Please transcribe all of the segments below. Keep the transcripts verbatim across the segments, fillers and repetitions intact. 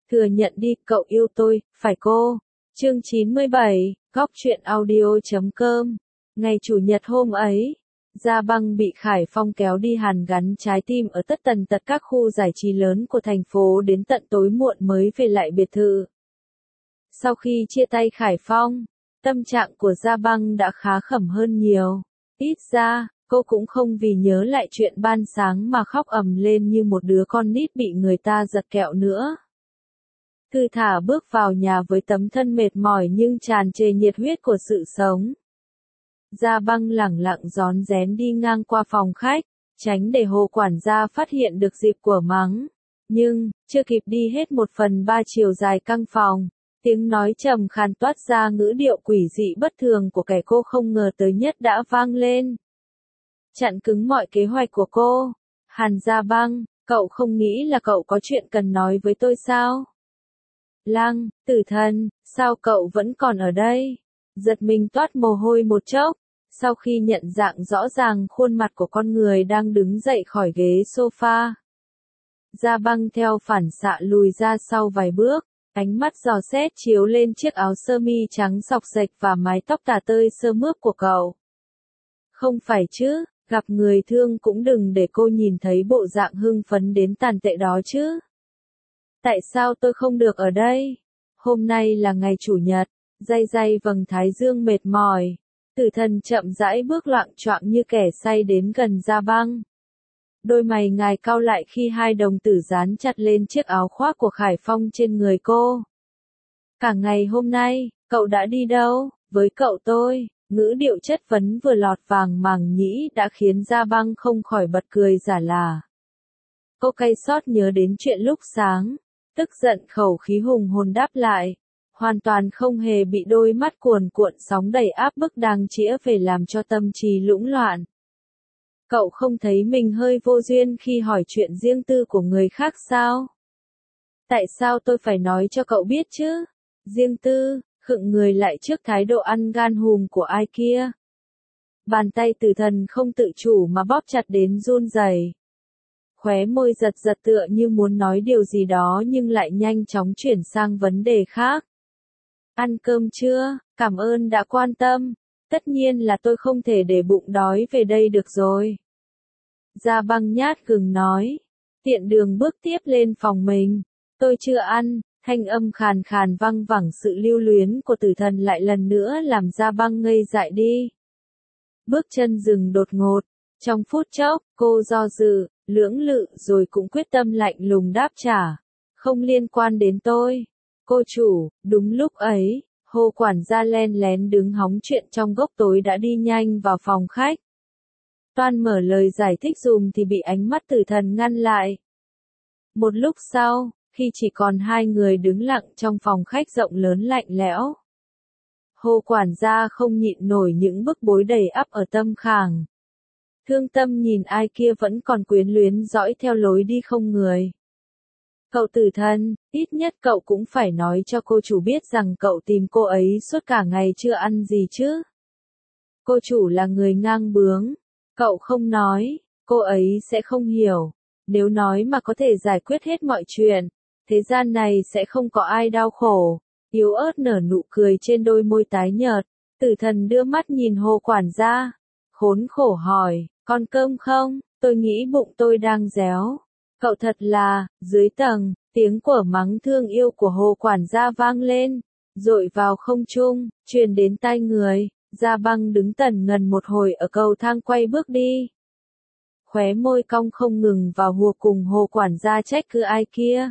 Thừa nhận đi, cậu yêu tôi, phải cô. Chương chín mươi bảy, góc truyện audio chấm com. Ngày chủ nhật hôm ấy, Gia Băng bị Khải Phong kéo đi hàn gắn trái tim ở tất tần tật các khu giải trí lớn của thành phố đến tận tối muộn mới về lại biệt thự. Sau khi chia tay Khải Phong, tâm trạng của Gia Băng đã khá khẩm hơn nhiều. Ít ra, cô cũng không vì nhớ lại chuyện ban sáng mà khóc ầm lên như một đứa con nít bị người ta giật kẹo nữa. Thư thả bước vào nhà với tấm thân mệt mỏi nhưng tràn trề nhiệt huyết của sự sống. Gia Băng lẳng lặng rón rén đi ngang qua phòng khách, tránh để Hồ quản gia phát hiện được dịp của mắng. Nhưng, chưa kịp đi hết một phần ba chiều dài căn phòng, tiếng nói trầm khàn toát ra ngữ điệu quỷ dị bất thường của kẻ cô không ngờ tới nhất đã vang lên. Chặn cứng mọi kế hoạch của cô. Hàn Gia Băng, cậu không nghĩ là cậu có chuyện cần nói với tôi sao? Lăng, Tử Thần, sao cậu vẫn còn ở đây? Giật mình toát mồ hôi một chốc, sau khi nhận dạng rõ ràng khuôn mặt của con người đang đứng dậy khỏi ghế sofa. Gia Băng theo phản xạ lùi ra sau vài bước, ánh mắt dò xét chiếu lên chiếc áo sơ mi trắng xộc xệch và mái tóc tà tơi sơ mướp của cậu. Không phải chứ, gặp người thương cũng đừng để cô nhìn thấy bộ dạng hưng phấn đến tàn tệ đó chứ. Tại sao tôi không được ở đây? Hôm nay là ngày chủ nhật, day day vầng thái dương mệt mỏi. Tử Thần chậm rãi bước loạng choạng như kẻ say đến gần Gia Băng. Đôi mày ngài cau lại khi hai đồng tử dán chặt lên chiếc áo khoác của Khải Phong trên người cô. Cả ngày hôm nay, cậu đã đi đâu? Với cậu tôi, ngữ điệu chất vấn vừa lọt vàng màng nhĩ đã khiến Gia Băng không khỏi bật cười giả là. Cô cay xót nhớ đến chuyện lúc sáng, tức giận khẩu khí hùng hồn đáp lại, hoàn toàn không hề bị đôi mắt cuồn cuộn sóng đầy áp bức đang chĩa về làm cho tâm trí lũng loạn. Cậu không thấy mình hơi vô duyên khi hỏi chuyện riêng tư của người khác sao? Tại sao tôi phải nói cho cậu biết chứ? Riêng tư, khựng người lại trước thái độ ăn gan hùm của ai kia. Bàn tay Tử Thần không tự chủ mà bóp chặt đến run rẩy. Khóe môi giật giật tựa như muốn nói điều gì đó nhưng lại nhanh chóng chuyển sang vấn đề khác. Ăn cơm chưa? Cảm ơn đã quan tâm. Tất nhiên là tôi không thể để bụng đói về đây được rồi. Gia Băng nhát gừng nói. Tiện đường bước tiếp lên phòng mình. Tôi chưa ăn. Thanh âm khàn khàn văng vẳng sự lưu luyến của Tử Thần lại lần nữa làm Gia Băng ngây dại đi. Bước chân dừng đột ngột. Trong phút chốc, cô do dự, lưỡng lự rồi cũng quyết tâm lạnh lùng đáp trả. Không liên quan đến tôi. Cô chủ, đúng lúc ấy, Hồ quản gia len lén đứng hóng chuyện trong góc tối đã đi nhanh vào phòng khách. Toan mở lời giải thích dùm thì bị ánh mắt Tử Thần ngăn lại. Một lúc sau, khi chỉ còn hai người đứng lặng trong phòng khách rộng lớn lạnh lẽo. Hồ quản gia không nhịn nổi những bức bối đầy ắp ở tâm khàng. Thương tâm nhìn ai kia vẫn còn quyến luyến dõi theo lối đi không người. Cậu Tử Thần, ít nhất cậu cũng phải nói cho cô chủ biết rằng cậu tìm cô ấy suốt cả ngày chưa ăn gì chứ. Cô chủ là người ngang bướng. Cậu không nói, cô ấy sẽ không hiểu. Nếu nói mà có thể giải quyết hết mọi chuyện, thế gian này sẽ không có ai đau khổ. Yếu ớt nở nụ cười trên đôi môi tái nhợt. Tử Thần đưa mắt nhìn Hồ quản gia. Khốn khổ hỏi, còn cơm không? Tôi nghĩ bụng tôi đang réo. Cậu thật là, dưới tầng, tiếng của mắng thương yêu của Hồ quản gia vang lên, dội vào không trung, truyền đến tai người. Gia Băng đứng tần ngần một hồi ở cầu thang quay bước đi. Khóe môi cong không ngừng vào hùa cùng Hồ quản gia trách cứ ai kia.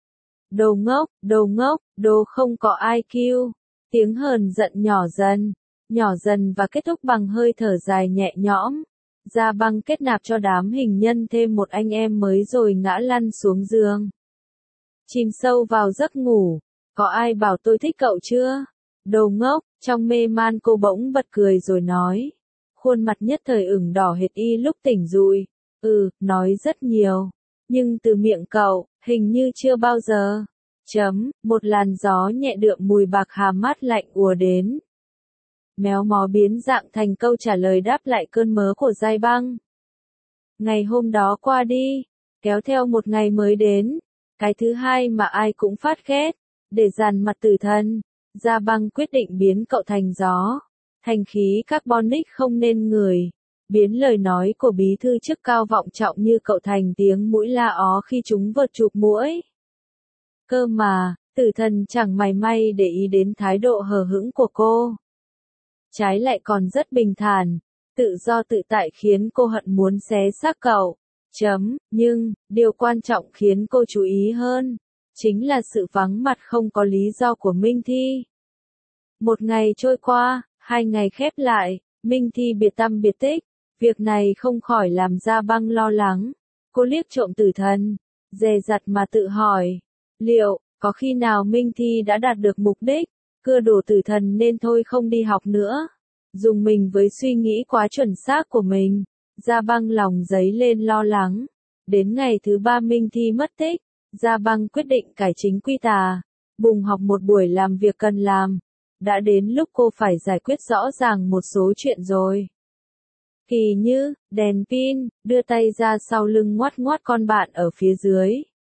Đồ ngốc, đồ ngốc, đồ không có i kiu. Tiếng hờn giận nhỏ dần, nhỏ dần và kết thúc bằng hơi thở dài nhẹ nhõm. Gia Băng kết nạp cho đám hình nhân thêm một anh em mới rồi ngã lăn xuống giường. Chìm sâu vào giấc ngủ. Có ai bảo tôi thích cậu chưa? Đồ ngốc, trong mê man cô bỗng bật cười rồi nói. Khuôn mặt nhất thời ửng đỏ hệt y lúc tỉnh dụi. Ừ, nói rất nhiều. Nhưng từ miệng cậu, hình như chưa bao giờ. Chấm, một làn gió nhẹ đượm mùi bạc hà mát lạnh ùa đến. Méo mó biến dạng thành câu trả lời đáp lại cơn mớ của Gia Băng. Ngày hôm đó qua đi, kéo theo một ngày mới đến. Cái thứ hai mà ai cũng phát ghét, để dàn mặt Tử Thần, Gia Băng quyết định biến cậu thành gió, thành khí carbonic không nên người, biến lời nói của bí thư chức cao vọng trọng như cậu thành tiếng mũi la ó khi chúng vượt chụp muỗi. Cơ mà, Tử Thần chẳng mảy may để ý đến thái độ hờ hững của cô. Trái lại còn rất bình thản, tự do tự tại khiến cô hận muốn xé xác cậu. Chấm, nhưng, điều quan trọng khiến cô chú ý hơn, chính là sự vắng mặt không có lý do của Minh Thi. Một ngày trôi qua, hai ngày khép lại, Minh Thi biệt tăm biệt tích, việc này không khỏi làm Gia Băng lo lắng. Cô liếc trộm Tử Thần, dè dặt mà tự hỏi, liệu, có khi nào Minh Thi đã đạt được mục đích, cưa đổ Tử Thần nên thôi không đi học nữa. Dùng mình với suy nghĩ quá chuẩn xác của mình, Gia Băng lòng dấy lên lo lắng. Đến ngày thứ ba Minh Thi mất tích, Gia Băng quyết định cải chính quy tà, bùng học một buổi làm việc cần làm. Đã đến lúc cô phải giải quyết rõ ràng một số chuyện rồi. Kỳ Như, đèn pin, đưa tay ra sau lưng ngoắt ngoắt con bạn ở phía dưới.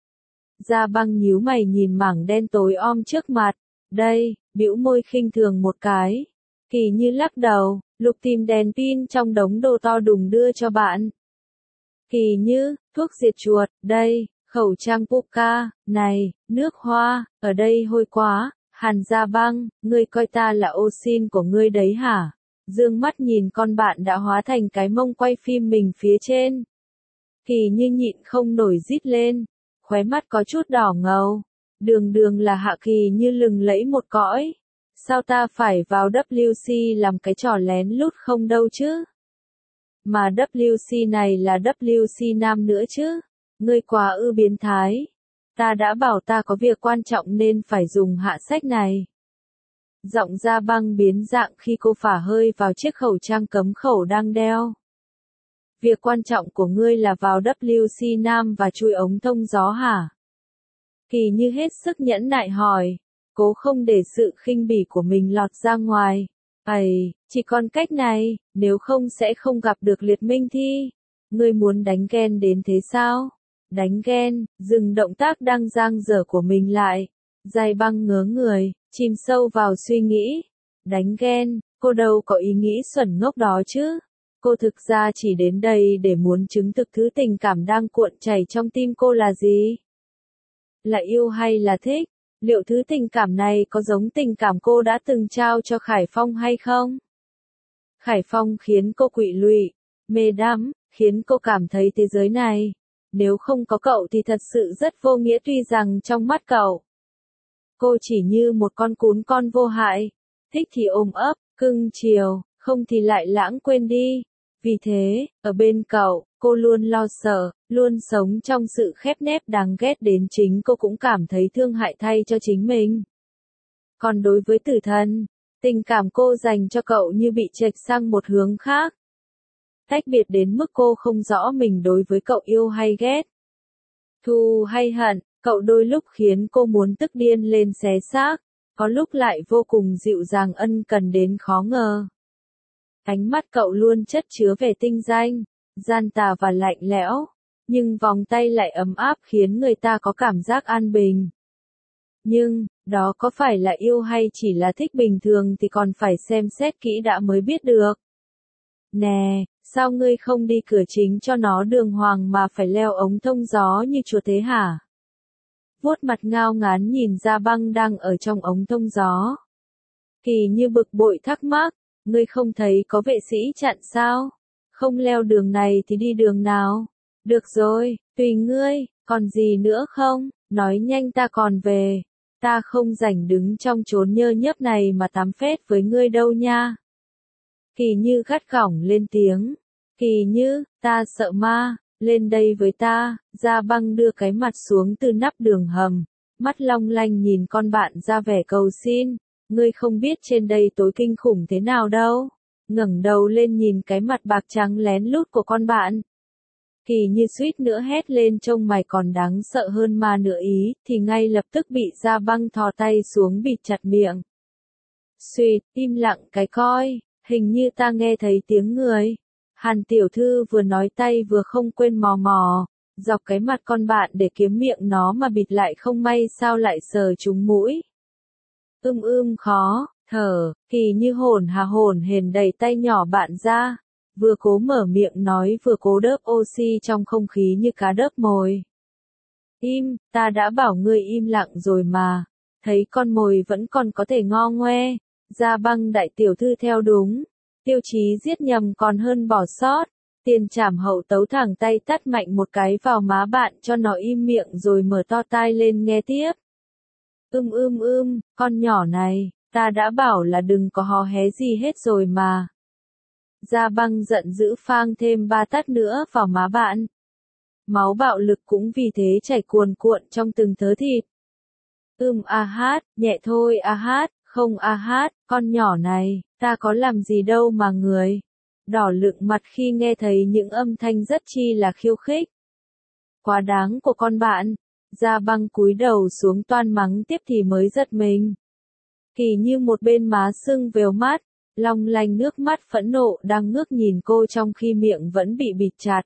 Gia Băng nhíu mày nhìn mảng đen tối om trước mặt. Đây, bĩu môi khinh thường một cái. Kỳ Như lắc đầu, lục tìm đèn pin trong đống đồ to đùng đưa cho bạn. Kỳ Như, thuốc diệt chuột, đây, khẩu trang Puka, này, nước hoa, ở đây hôi quá. Hàn Gia Băng, ngươi coi ta là ô xin của ngươi đấy hả? Dương mắt nhìn con bạn đã hóa thành cái mông quay phim mình phía trên. Kỳ Như nhịn không nổi rít lên, khóe mắt có chút đỏ ngầu. Đường đường là Hạ Kỳ Như lừng lẫy một cõi. Sao ta phải vào W C làm cái trò lén lút không đâu chứ? Mà W C này là W C nam nữa chứ? Ngươi quá ư biến thái. Ta đã bảo ta có việc quan trọng nên phải dùng hạ sách này. Giọng Gia Băng biến dạng khi cô phả hơi vào chiếc khẩu trang cấm khẩu đang đeo. Việc quan trọng của ngươi là vào W C nam và chui ống thông gió hả? Kỳ Như hết sức nhẫn nại hỏi, cố không để sự khinh bỉ của mình lọt ra ngoài. Ây, chỉ còn cách này, nếu không sẽ không gặp được Liệt Minh Thi. Ngươi muốn đánh ghen đến thế sao? Đánh ghen, dừng động tác đang dang dở của mình lại. Gia Băng ngớ người, chìm sâu vào suy nghĩ. Đánh ghen, cô đâu có ý nghĩ xuẩn ngốc đó chứ. Cô thực ra chỉ đến đây để muốn chứng thực thứ tình cảm đang cuộn chảy trong tim cô là gì. Là yêu hay là thích? Liệu thứ tình cảm này có giống tình cảm cô đã từng trao cho Khải Phong hay không? Khải Phong khiến cô quỵ lụy, mê đắm, khiến cô cảm thấy thế giới này, nếu không có cậu thì thật sự rất vô nghĩa, tuy rằng trong mắt cậu, cô chỉ như một con cún con vô hại, thích thì ôm ấp, cưng chiều, không thì lại lãng quên đi. Vì thế, ở bên cậu, cô luôn lo sợ, luôn sống trong sự khép nép đáng ghét đến chính cô cũng cảm thấy thương hại thay cho chính mình. Còn đối với Tử Thần, tình cảm cô dành cho cậu như bị chệch sang một hướng khác. Tách biệt đến mức cô không rõ mình đối với cậu yêu hay ghét, thù hay hận, cậu đôi lúc khiến cô muốn tức điên lên xé xác, có lúc lại vô cùng dịu dàng ân cần đến khó ngờ. Ánh mắt cậu luôn chất chứa vẻ tinh danh, gian tà và lạnh lẽo, nhưng vòng tay lại ấm áp khiến người ta có cảm giác an bình. Nhưng, đó có phải là yêu hay chỉ là thích bình thường thì còn phải xem xét kỹ đã mới biết được. Nè, sao ngươi không đi cửa chính cho nó đường hoàng mà phải leo ống thông gió như chúa thế hả? Vuốt mặt ngao ngán nhìn Gia Băng đang ở trong ống thông gió. Kỳ Như bực bội thắc mắc, ngươi không thấy có vệ sĩ chặn sao? Không leo đường này thì đi đường nào? Được rồi, tùy ngươi, còn gì nữa không? Nói nhanh ta còn về. Ta không rảnh đứng trong chốn nhơ nhớp này mà tắm phét với ngươi đâu nha. Kỳ Như gắt gỏng lên tiếng. Kỳ Như, ta sợ ma, lên đây với ta. Gia Băng đưa cái mặt xuống từ nắp đường hầm, mắt long lanh nhìn con bạn ra vẻ cầu xin. Ngươi không biết trên đây tối kinh khủng thế nào đâu. Ngẩng đầu lên nhìn cái mặt bạc trắng lén lút của con bạn. Kỳ Như suýt nữa hét lên, trông mày còn đáng sợ hơn ma nữa ý, thì ngay lập tức bị Gia Băng thò tay xuống bịt chặt miệng. Xuyệt, im lặng cái coi, hình như ta nghe thấy tiếng người. Hàn tiểu thư vừa nói tay vừa không quên mò mò. dọc cái mặt con bạn để kiếm miệng nó mà bịt lại, không may sao lại sờ trúng mũi. Ưm ưm khó thở, Kỳ Như hổn hà hổn hển đẩy tay nhỏ bạn ra, vừa cố mở miệng nói vừa cố đớp oxy trong không khí như cá đớp mồi. Im, ta đã bảo ngươi im lặng rồi mà. Thấy con mồi vẫn còn có thể ngo ngoe. Gia Băng đại tiểu thư theo đúng. Tiêu chí giết nhầm còn hơn bỏ sót. Tiền trảm hậu tấu thẳng tay tát mạnh một cái vào má bạn cho nó im miệng rồi mở to tai lên nghe tiếp. Ưm ưm ưm, con nhỏ này, ta đã bảo là đừng có hò hé gì hết rồi mà. Gia Băng giận dữ phang thêm ba tát nữa vào má bạn. Máu bạo lực cũng vì thế chảy cuồn cuộn trong từng thớ thịt. Ưm a hát, nhẹ thôi a hát, không a hát, con nhỏ này, ta có làm gì đâu mà người. Đỏ lựng mặt khi nghe thấy những âm thanh rất chi là khiêu khích. Quá đáng của con bạn. Gia Băng cúi đầu xuống toan mắng tiếp thì mới giật mình. Kỳ Như một bên má sưng vèo mắt, long lanh nước mắt phẫn nộ đang ngước nhìn cô trong khi miệng vẫn bị bịt chặt.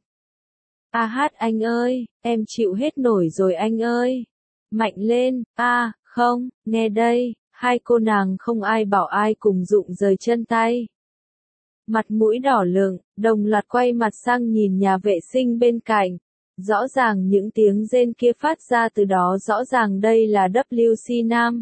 A hát anh ơi, em chịu hết nổi rồi anh ơi. Mạnh lên, a, à, không, nghe đây, hai cô nàng không ai bảo ai cùng rụng rời chân tay. Mặt mũi đỏ lựng, đồng loạt quay mặt sang nhìn nhà vệ sinh bên cạnh. Rõ ràng những tiếng rên kia phát ra từ đó, rõ ràng đây là W C nam.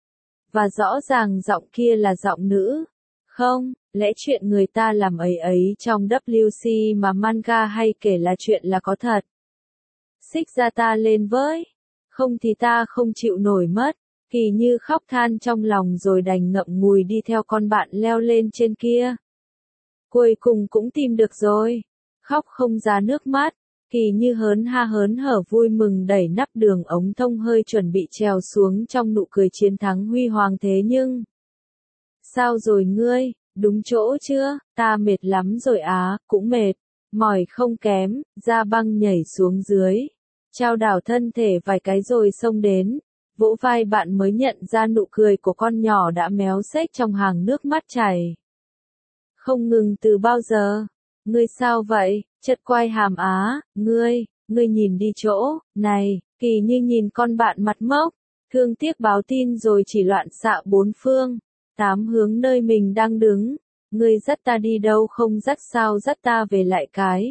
Và rõ ràng giọng kia là giọng nữ. Không, lẽ chuyện người ta làm ấy ấy trong W C mà manga hay kể là chuyện là có thật. Xích ra ta lên với. Không thì ta không chịu nổi mất. Kỳ Như khóc than trong lòng rồi đành ngậm ngùi đi theo con bạn leo lên trên kia. Cuối cùng cũng tìm được rồi. Khóc không ra nước mắt. Kỳ Như hớn ha hớn hở vui mừng đẩy nắp đường ống thông hơi chuẩn bị trèo xuống trong nụ cười chiến thắng huy hoàng thế nhưng. Sao rồi ngươi, đúng chỗ chưa, ta mệt lắm rồi á, cũng mệt, mỏi không kém, Gia Băng nhảy xuống dưới. Trao đảo thân thể vài cái rồi xông đến, vỗ vai bạn mới nhận ra nụ cười của con nhỏ đã méo xếch trong hàng nước mắt chảy. Không ngừng từ bao giờ? Ngươi sao vậy, chật quai hàm á, ngươi, ngươi nhìn đi chỗ, này, Kỳ Như nhìn con bạn mặt mốc, thương tiếc báo tin rồi chỉ loạn xạ bốn phương, tám hướng nơi mình đang đứng. Ngươi dắt ta đi đâu không dắt sao dắt ta về lại cái.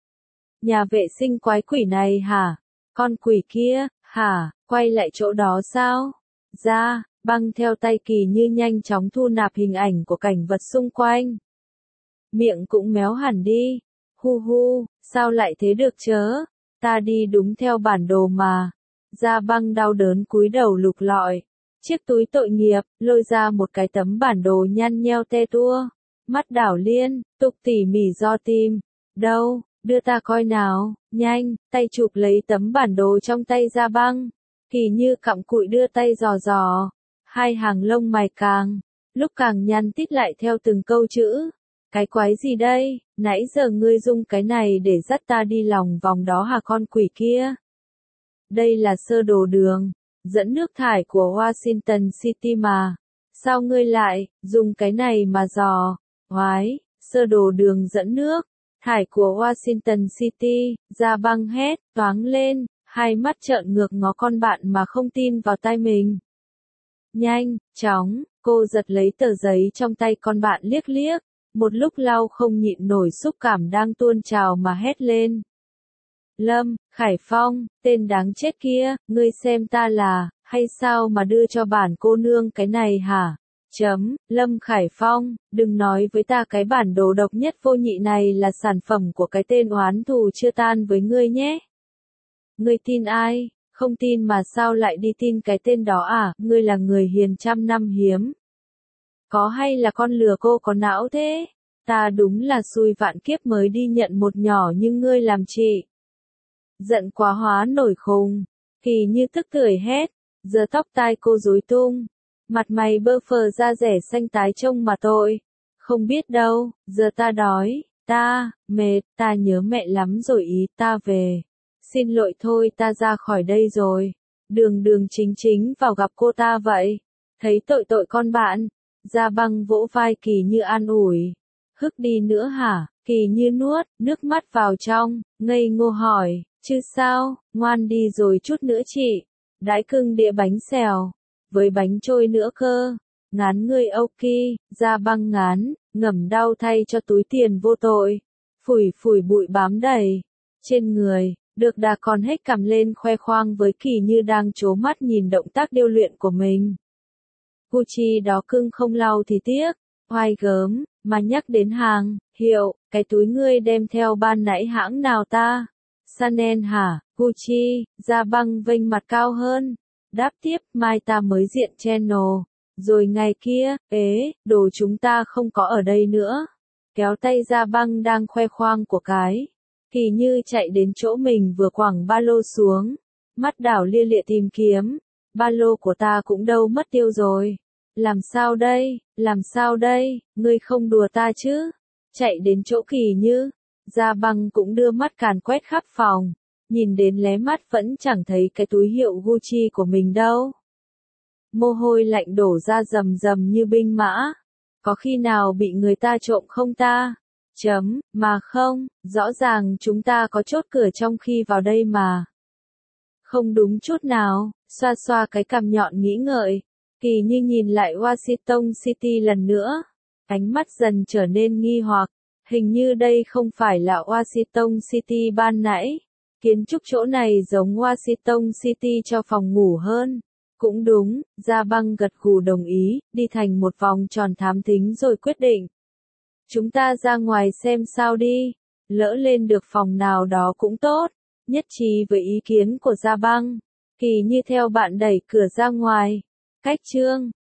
Nhà vệ sinh quái quỷ này hả? Con quỷ kia, hả, quay lại chỗ đó sao? Ra, Băng theo tay Kỳ Như nhanh chóng thu nạp hình ảnh của cảnh vật xung quanh. Miệng cũng méo hẳn đi. Hu hu, sao lại thế được chớ? Ta đi đúng theo bản đồ mà. Gia Băng đau đớn cúi đầu lục lọi. Chiếc túi tội nghiệp, lôi ra một cái tấm bản đồ nhăn nheo te tua. Mắt đảo liên, tục tỉ mỉ do tim. Đâu, đưa ta coi nào, nhanh, tay chụp lấy tấm bản đồ trong tay Gia Băng. Kỳ Như cặm cụi đưa tay dò dò. Hai hàng lông mày càng, lúc càng nhăn tít lại theo từng câu chữ. Cái quái gì đây, nãy giờ ngươi dùng cái này để dắt ta đi lòng vòng đó hả con quỷ kia? Đây là sơ đồ đường, dẫn nước thải của Washington City mà. Sao ngươi lại, dùng cái này mà dò? Oái, sơ đồ đường dẫn nước thải của Washington City, Gia Băng hét, toáng lên, hai mắt trợn ngược ngó con bạn mà không tin vào tai mình. Nhanh, chóng, cô giật lấy tờ giấy trong tay con bạn liếc liếc, một lúc lâu không nhịn nổi xúc cảm đang tuôn trào mà hét lên. Lâm, Khải Phong, tên đáng chết kia, ngươi xem ta là, hay sao mà đưa cho bản cô nương cái này hả? Chấm, Lâm Khải Phong, đừng nói với ta cái bản đồ độc nhất vô nhị này là sản phẩm của cái tên oán thù chưa tan với ngươi nhé. Ngươi tin ai? Không tin mà sao lại đi tin cái tên đó à? Ngươi là người hiền trăm năm hiếm. Có hay là con lừa cô có não thế? Ta đúng là xui vạn kiếp mới đi nhận một nhỏ như ngươi làm chị. Giận quá hóa nổi khùng. Kỳ Như tức tưởi hét. Giờ tóc tai cô rối tung. Mặt mày bơ phờ da rẻ xanh tái trông mà tội. Không biết đâu, giờ ta đói, ta, mệt, ta nhớ mẹ lắm rồi ý, ta về. Xin lỗi thôi ta ra khỏi đây rồi. Đường đường chính chính vào gặp cô ta vậy. Thấy tội tội con bạn. Gia Băng vỗ vai Kỳ Như an ủi. Hức đi nữa hả? Kỳ Như nuốt nước mắt vào trong, ngây ngô hỏi. Chứ sao, ngoan đi rồi chút nữa chị. Đãi cưng đĩa bánh xèo. Với bánh trôi nữa cơ. Ngán người ok, Gia Băng ngán, ngẩm đau thay cho túi tiền vô tội. Phủi phủi bụi bám đầy. Trên người, được đà còn hết cằm lên khoe khoang với Kỳ Như đang trố mắt nhìn động tác điêu luyện của mình. Gucci đó cưng không lau thì tiếc, oai gớm, mà nhắc đến hàng, hiệu, cái túi ngươi đem theo ban nãy hãng nào ta? Chanel hả, Gucci, Gia Băng vênh mặt cao hơn. Đáp tiếp, mai ta mới diện channel. Rồi ngày kia, ế, đồ chúng ta không có ở đây nữa. Kéo tay Gia Băng đang khoe khoang của cái. Kỳ Như chạy đến chỗ mình vừa quẳng ba lô xuống. Mắt đảo lia lịa tìm kiếm. Ba lô của ta cũng đâu mất tiêu rồi. Làm sao đây, làm sao đây, ngươi không đùa ta chứ? Chạy đến chỗ Kỳ Như. Gia Băng cũng đưa mắt càn quét khắp phòng. Nhìn đến lé mắt vẫn chẳng thấy cái túi hiệu Gucci của mình đâu. Mồ hôi lạnh đổ ra rầm rầm như binh mã. Có khi nào bị người ta trộm không ta? Chấm, mà không, rõ ràng chúng ta có chốt cửa trong khi vào đây mà. Không đúng chút nào, xoa xoa cái cằm nhọn nghĩ ngợi. Kỳ Như nhìn lại Washington City lần nữa. Ánh mắt dần trở nên nghi hoặc. Hình như đây không phải là Washington City ban nãy. Kiến trúc chỗ này giống Washington City cho phòng ngủ hơn. Cũng đúng, Gia Băng gật gù đồng ý, đi thành một vòng tròn thám thính rồi quyết định. Chúng ta ra ngoài xem sao đi, lỡ lên được phòng nào đó cũng tốt, nhất trí với ý kiến của Gia Băng. Kỳ Như theo bạn đẩy cửa ra ngoài. Cách chương